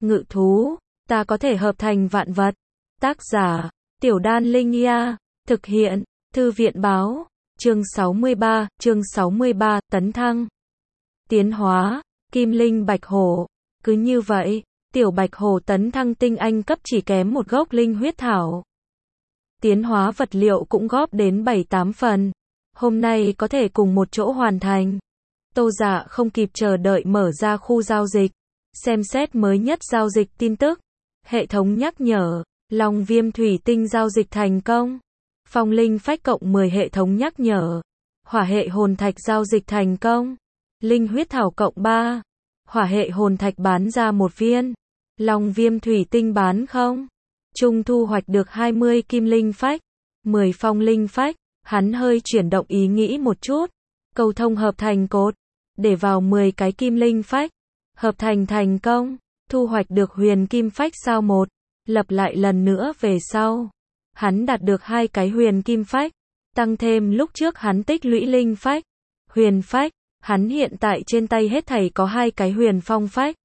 ngự thú, ta có thể hợp thành vạn vật. Tác giả, Tiểu Đan Linh Nha, thực hiện, Thư viện báo, chương 63, tấn thăng. Tiến hóa, Kim Linh Bạch Hổ. Cứ như vậy, tiểu Bạch Hổ tấn thăng tinh anh cấp chỉ kém một gốc linh huyết thảo. Tiến hóa vật liệu cũng góp đến 7-8 phần. Hôm nay có thể cùng một chỗ hoàn thành. Tô Dạ không kịp chờ đợi mở ra khu giao dịch, xem xét mới nhất giao dịch tin tức. Hệ thống nhắc nhở, Long Viêm Thủy Tinh giao dịch thành công. Phong Linh Phách cộng 10 hệ thống nhắc nhở. Hỏa hệ hồn thạch giao dịch thành công. Linh huyết thảo cộng 3. Hỏa hệ hồn thạch bán ra 1 viên. Long Viêm Thủy Tinh bán không. Trung thu hoạch được 20 kim linh phách, 10 phong linh phách. Hắn hơi chuyển động ý nghĩ một chút. Cầu thông hợp thành cột, để vào 10 cái kim linh phách. Hợp thành thành công, thu hoạch được huyền kim phách sao 1. Lập lại lần nữa về sau. Hắn đạt được 2 cái huyền kim phách. Tăng thêm lúc trước hắn tích lũy linh phách, huyền phách. Hắn hiện tại trên tay hết thảy có 2 cái huyền phong phách,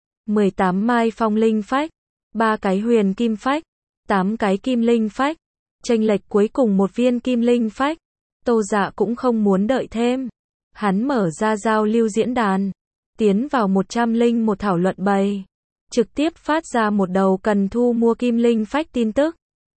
18 mai phong linh phách, 3 cái huyền kim phách, 8 cái kim linh phách. Chênh lệch cuối cùng 1 viên kim linh phách. Tô Dạ cũng không muốn đợi thêm. Hắn mở ra giao lưu diễn đàn, tiến vào 101 thảo luận bầy, trực tiếp phát ra một đầu cần thu mua kim linh phách tin tức.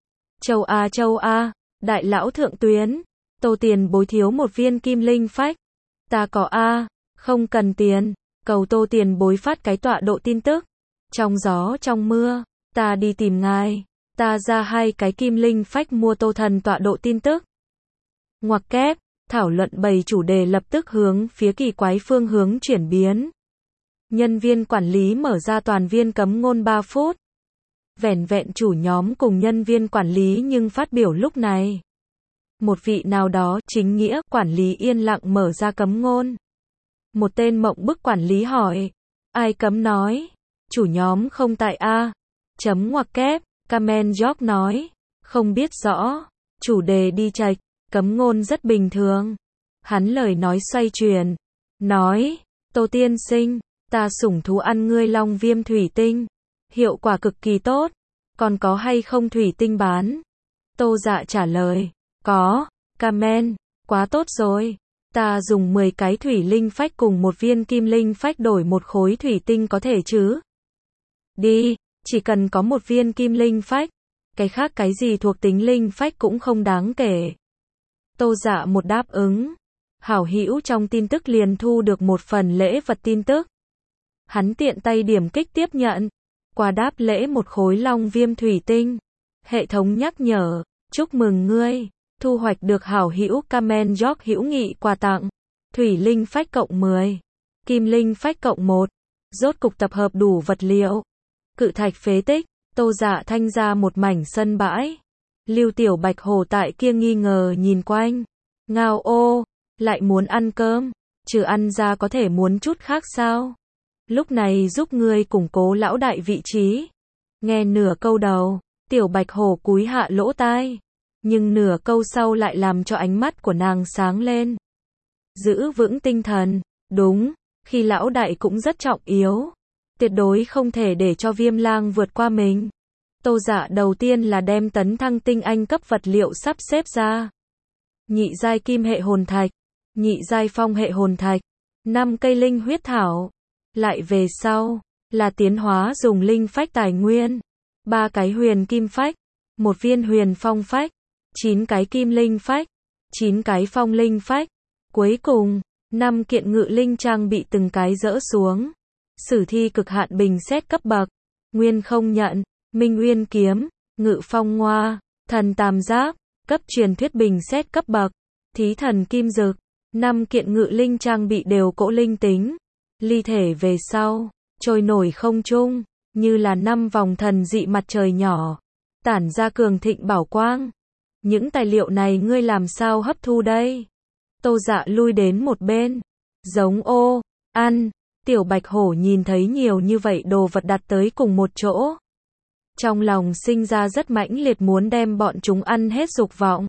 Châu A, đại lão thượng tuyến, Tô tiền bối thiếu 1 viên kim linh phách. Ta có A, không cần tiền, cầu Tô tiền bối phát cái tọa độ tin tức. Trong gió trong mưa, ta đi tìm ngài, ta ra 2 cái kim linh phách mua Tô thần tọa độ tin tức. Ngoặc kép, thảo luận bầy chủ đề lập tức hướng phía kỳ quái phương hướng chuyển biến. Nhân viên quản lý mở ra toàn viên cấm ngôn 3 phút. Vẻn vẹn chủ nhóm cùng nhân viên quản lý nhưng phát biểu lúc này. Một vị nào đó chính nghĩa quản lý yên lặng mở ra cấm ngôn. Một tên mộng bức quản lý hỏi. Ai cấm nói? Chủ nhóm không tại A. Chấm ngoặc kép, Kamen Jock nói. Không biết rõ. Chủ đề đi chệch, cấm ngôn rất bình thường. Hắn lời nói xoay chuyển. Nói, Tô tiên sinh, ta sủng thú ăn ngươi Long Viêm Thủy Tinh. Hiệu quả cực kỳ tốt. Còn có hay không thủy tinh bán? Tô Dạ trả lời. Có, Kamen, quá tốt rồi. Ta dùng 10 cái thủy linh phách cùng 1 viên kim linh phách đổi 1 khối thủy tinh có thể chứ? Đi, chỉ cần có 1 viên kim linh phách. Cái khác cái gì thuộc tính linh phách cũng không đáng kể. Tô Dạ một đáp ứng. Hảo hữu trong tin tức liền thu được 1 phần lễ vật tin tức. Hắn tiện tay điểm kích tiếp nhận. Quà đáp lễ 1 khối Long Viêm Thủy Tinh. Hệ thống nhắc nhở, chúc mừng ngươi thu hoạch được hảo hữu Kamen Jock hữu nghị quà tặng. Thủy linh phách cộng 10, kim linh phách cộng 1. Rốt cục tập hợp đủ vật liệu. Cự thạch phế tích, Tô Dạ thanh ra một mảnh sân bãi. Lưu Tiểu Bạch Hổ tại kia nghi ngờ nhìn quanh. Ngao ô, lại muốn ăn cơm, trừ ăn ra có thể muốn chút khác sao? Lúc này giúp ngươi củng cố lão đại vị trí. Nghe nửa câu đầu, Tiểu Bạch Hổ cúi hạ lỗ tai. Nhưng nửa câu sau lại làm cho ánh mắt của nàng sáng lên. Giữ vững tinh thần, đúng, khi lão đại cũng rất trọng yếu. Tuyệt đối không thể để cho Viêm Lang vượt qua mình. Tô Dạ đầu tiên là đem tấn thăng tinh anh cấp vật liệu sắp xếp ra. Nhị giai kim hệ hồn thạch, nhị giai phong hệ hồn thạch, 5 cây linh huyết thảo. Lại về sau, là tiến hóa dùng linh phách tài nguyên. 3 cái huyền kim phách, 1 viên huyền phong phách, 9 cái kim linh phách, 9 cái phong linh phách. Cuối cùng, 5 kiện ngự linh trang bị từng cái dỡ xuống. Sử thi cực hạn bình xét cấp bậc, nguyên không nhận, minh uyên kiếm, ngự phong ngoa, thần tam giáp, cấp truyền thuyết bình xét cấp bậc, thí thần kim dực. 5 kiện ngự linh trang bị đều cỗ linh tính. Ly thể về sau, trôi nổi không trung, như là 5 vòng thần dị mặt trời nhỏ, tản ra cường thịnh bảo quang. Những tài liệu này ngươi làm sao hấp thu đây? Tô Dạ lui đến một bên. Giống ô, ăn. Tiểu Bạch Hổ nhìn thấy nhiều như vậy đồ vật đặt tới cùng một chỗ. Trong lòng sinh ra rất mãnh liệt muốn đem bọn chúng ăn hết dục vọng.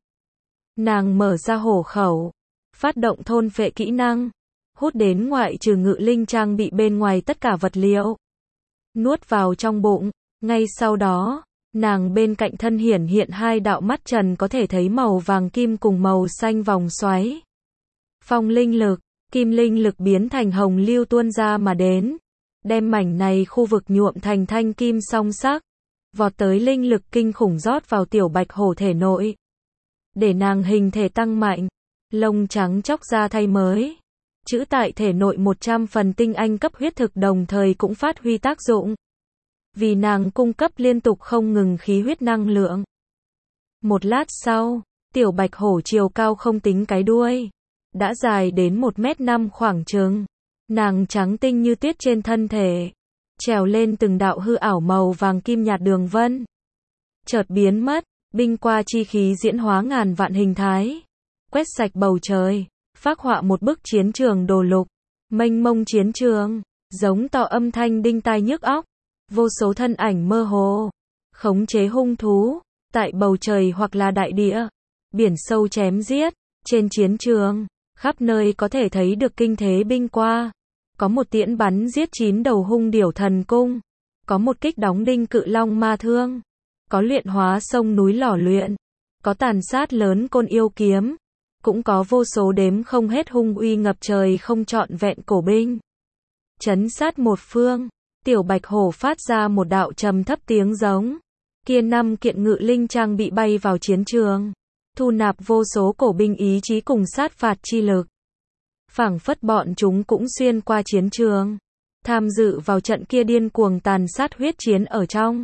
Nàng mở ra hổ khẩu, phát động thôn phệ kỹ năng, hút đến ngoại trừ ngự linh trang bị bên ngoài tất cả vật liệu. nuốt vào trong bụng. Ngay sau đó, nàng bên cạnh thân hiển hiện hai đạo mắt trần có thể thấy màu vàng kim cùng màu xanh vòng xoáy. Phong linh lực, kim linh lực biến thành hồng lưu tuôn ra mà đến, đem mảnh này khu vực nhuộm thành thanh kim song sắc, vọt tới linh lực kinh khủng rót vào tiểu bạch hổ thể nội, để nàng hình thể tăng mạnh, lông trắng chóc ra thay mới. Chữ tại thể nội 100 phần tinh anh cấp huyết thực đồng thời cũng phát huy tác dụng, vì nàng cung cấp liên tục không ngừng khí huyết năng lượng. Một lát sau, tiểu bạch hổ chiều cao không tính cái đuôi, đã dài đến 1m5 khoảng chừng. Nàng trắng tinh như tuyết trên thân thể, trèo lên từng đạo hư ảo màu vàng kim nhạt đường vân. Chợt biến mất, binh qua chi khí diễn hóa ngàn vạn hình thái, quét sạch bầu trời, phác họa một bức chiến trường đồ lục, mênh mông chiến trường, giống to âm thanh đinh tai nhức óc, vô số thân ảnh mơ hồ, khống chế hung thú, tại bầu trời hoặc là đại địa, biển sâu chém giết, trên chiến trường, khắp nơi có thể thấy được kinh thế binh qua. Có một tiễn bắn giết 9 đầu hung điểu thần cung, có một kích đóng đinh cự long ma thương, có luyện hóa sông núi lò luyện, có tàn sát lớn côn yêu kiếm, cũng có vô số đếm không hết hung uy ngập trời không trọn vẹn cổ binh. Chấn sát một phương, tiểu bạch hổ phát ra một đạo trầm thấp tiếng giống. Kia 5 kiện ngự linh trang bị bay vào chiến trường, thu nạp vô số cổ binh ý chí cùng sát phạt chi lực. Phảng phất bọn chúng cũng xuyên qua chiến trường, tham dự vào trận kia điên cuồng tàn sát huyết chiến ở trong.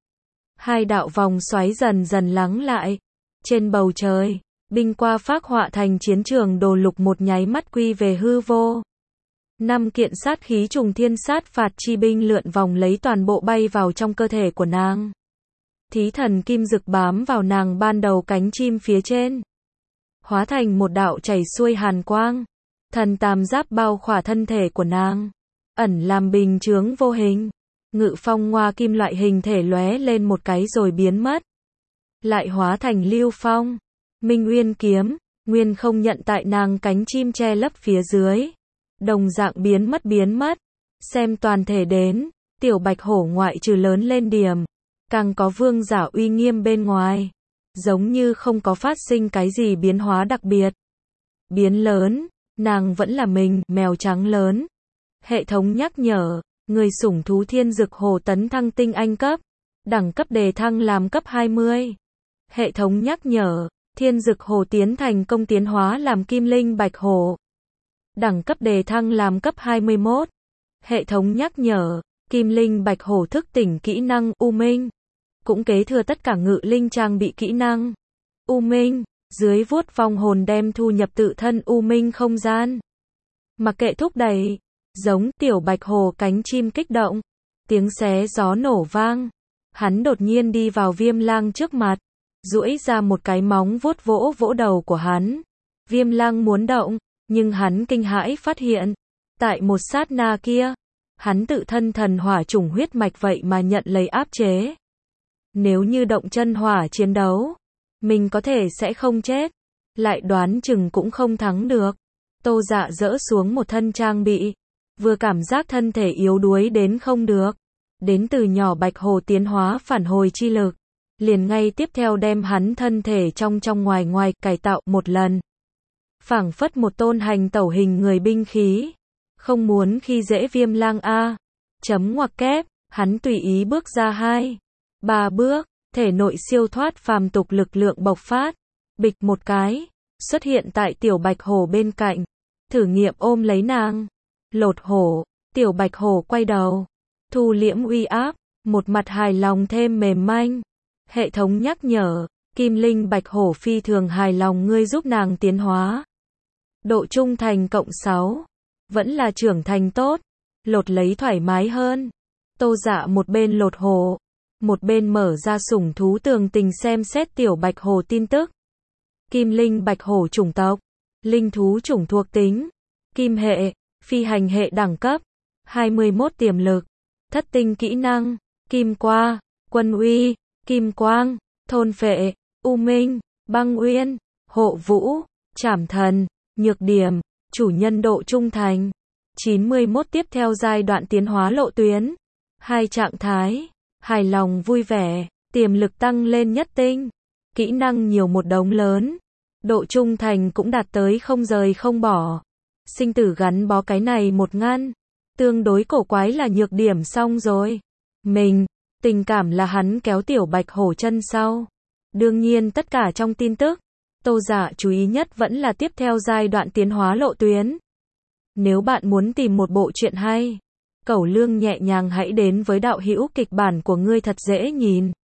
Hai đạo vòng xoáy dần dần lắng lại. Trên bầu trời, binh qua phác họa thành chiến trường đồ lục một nháy mắt quy về hư vô. 5 kiện sát khí trùng thiên sát phạt chi binh lượn vòng lấy toàn bộ bay vào trong cơ thể của nàng. Thí thần kim dực bám vào nàng ban đầu cánh chim phía trên, hóa thành một đạo chảy xuôi hàn quang. Thần tam giáp bao khỏa thân thể của nàng, ẩn làm bình chướng vô hình. Ngự phong ngoa kim loại hình thể lóe lên một cái rồi biến mất, lại hóa thành lưu phong. Minh Uyên kiếm, nguyên không nhận tại nàng cánh chim che lấp phía dưới, đồng dạng biến mất. Xem toàn thể đến, tiểu bạch hổ ngoại trừ lớn lên điểm, càng có vương giả uy nghiêm bên ngoài, giống như không có phát sinh cái gì biến hóa đặc biệt. Biến lớn, nàng vẫn là mình, mèo trắng lớn. Hệ thống nhắc nhở, người sủng thú thiên dực hổ tấn thăng tinh anh cấp, đẳng cấp đề thăng làm cấp 20. Hệ thống nhắc nhở, thiên dực hổ tiến thành công tiến hóa làm kim linh bạch hổ, đẳng cấp đề thăng làm cấp 21. Hệ thống nhắc nhở, kim linh bạch hổ thức tỉnh kỹ năng U Minh, cũng kế thừa tất cả ngự linh trang bị kỹ năng U Minh. Dưới vuốt vong hồn đem thu nhập tự thân U Minh không gian. Mặc kệ thúc đẩy, giống tiểu bạch hổ cánh chim kích động, tiếng xé gió nổ vang. Hắn đột nhiên đi vào Viêm Lang trước mặt, duỗi ra một cái móng vuốt vỗ vỗ đầu của hắn. Viêm Lang muốn động, nhưng hắn kinh hãi phát hiện, tại một sát na kia, hắn tự thân thần hỏa chủng huyết mạch vậy mà nhận lấy áp chế. Nếu như động chân hỏa chiến đấu, mình có thể sẽ không chết, lại đoán chừng cũng không thắng được. Tô Dạ dỡ xuống một thân trang bị, vừa cảm giác thân thể yếu đuối đến không được, đến từ nhỏ bạch hồ tiến hóa phản hồi chi lực, liền ngay tiếp theo đem hắn thân thể trong ngoài ngoài cải tạo một lần. Phảng phất một tôn hành tẩu hình người binh khí, không muốn khi dễ Viêm Lang a. Chấm ngoặc kép, hắn tùy ý bước ra 2-3 bước. Thể nội siêu thoát phàm tục lực lượng bộc phát, bịch một cái, xuất hiện tại tiểu bạch hổ bên cạnh, thử nghiệm ôm lấy nàng. Lột hổ, tiểu bạch hổ quay đầu, thu liễm uy áp, một mặt hài lòng thêm mềm manh. Hệ thống nhắc nhở, kim linh bạch hổ phi thường hài lòng ngươi giúp nàng tiến hóa. Độ trung thành cộng 6, vẫn là trưởng thành tốt, lột lấy thoải mái hơn. Tô Dạ một bên lột hổ, một bên mở ra sủng thú tường tình xem xét tiểu bạch hổ tin tức. Kim linh bạch hổ chủng tộc, linh thú chủng thuộc tính, kim hệ, phi hành hệ đẳng cấp, 21 tiềm lực, thất tinh kỹ năng, kim qua, quân uy, kim quang, thôn phệ, u minh, băng uyên, hộ vũ, trảm thần, nhược điểm, chủ nhân độ trung thành. 91 tiếp theo giai đoạn tiến hóa lộ tuyến. Hai trạng thái, hài lòng vui vẻ, tiềm lực tăng lên nhất tinh, kỹ năng nhiều một đống lớn, độ trung thành cũng đạt tới không rời không bỏ. Sinh tử gắn bó cái này một ngăn, tương đối cổ quái là nhược điểm xong rồi. Tình cảm là hắn kéo Tiểu Bạch Hổ chân sau. Đương nhiên tất cả trong tin tức, Tô Dạ chú ý nhất vẫn là tiếp theo giai đoạn tiến hóa lộ tuyến. Nếu bạn muốn tìm một bộ truyện hay, cẩu lương nhẹ nhàng hãy đến với đạo hữu kịch bản của ngươi thật dễ nhìn.